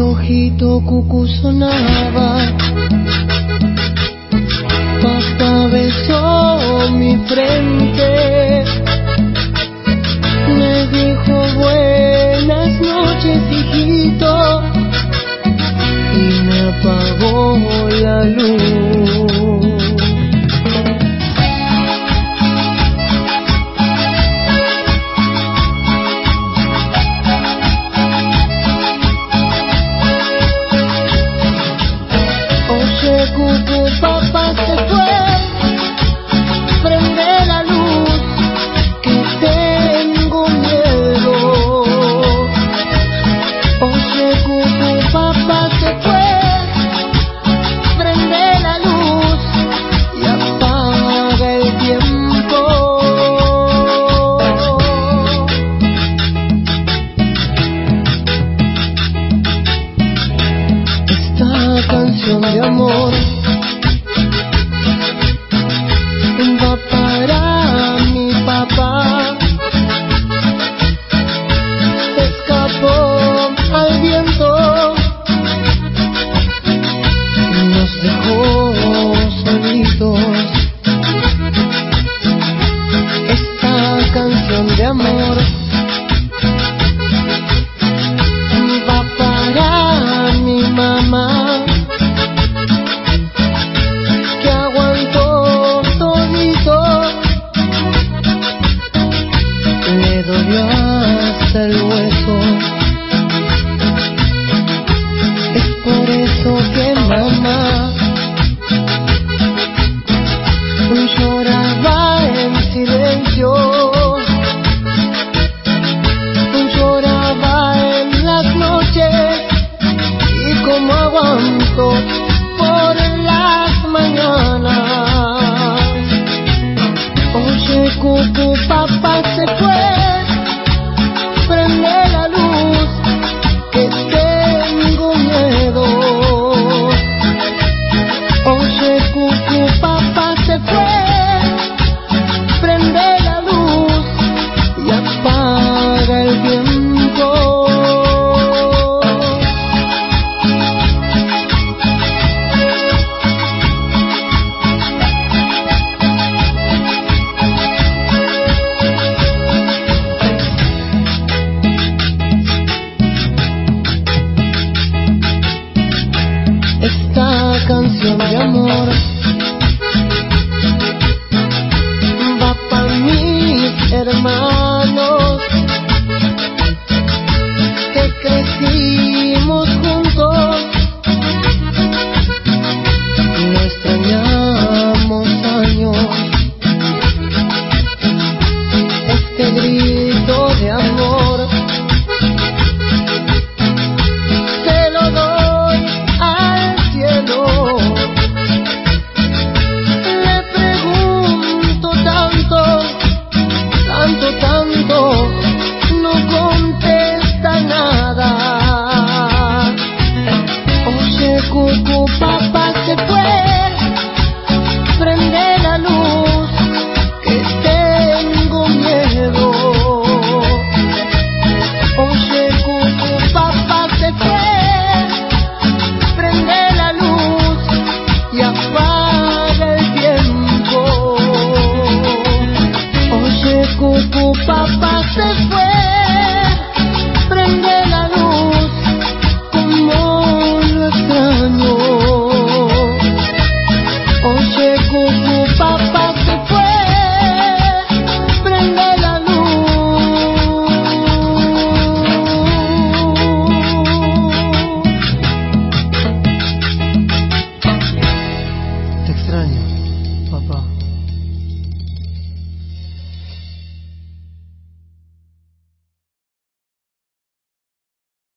relojito cucú sonaba. Papá besó mi frente, me dijo buenas noches, hijito, y me apagó la luz. Oye, cucú, papá se fue, prende la luz, que tengo miedo. Oye, cucú, papá se fue, prende la luz y apaga el tiempo. Esta canción de amor va para mi papá. Se escapó al viento, nos dejó solitos. Esta canción de amor va para mi mamá, que aguantó todito, le dolió hasta el hueso. Es por eso que mamá lloraba en silencio, lloraba en las noches, y como aguanto por las mañanas. Oye, cucú, papá se fue, prende la luz, que tengo miedo. Oye, cucú, papá se fue, prende la luz y apaga el tiempo. Esta canción de amor va para mis hermanos, que crecimos juntos, no extrañamos años. Este grito de amor se lo doy al cielo. Le pregunto tanto, tanto, tanto, no contesta nada. Oye, cucú, papá se fue, prende la luz, que tengo miedo. Oye, cucú, papá se fue, prende la luz y apaga el tiempo. Oye, cucú, papá se fue, prende la luz, como lo extraño. Oye, cucú, papá se fue, prende la luz. Te extraño, papá.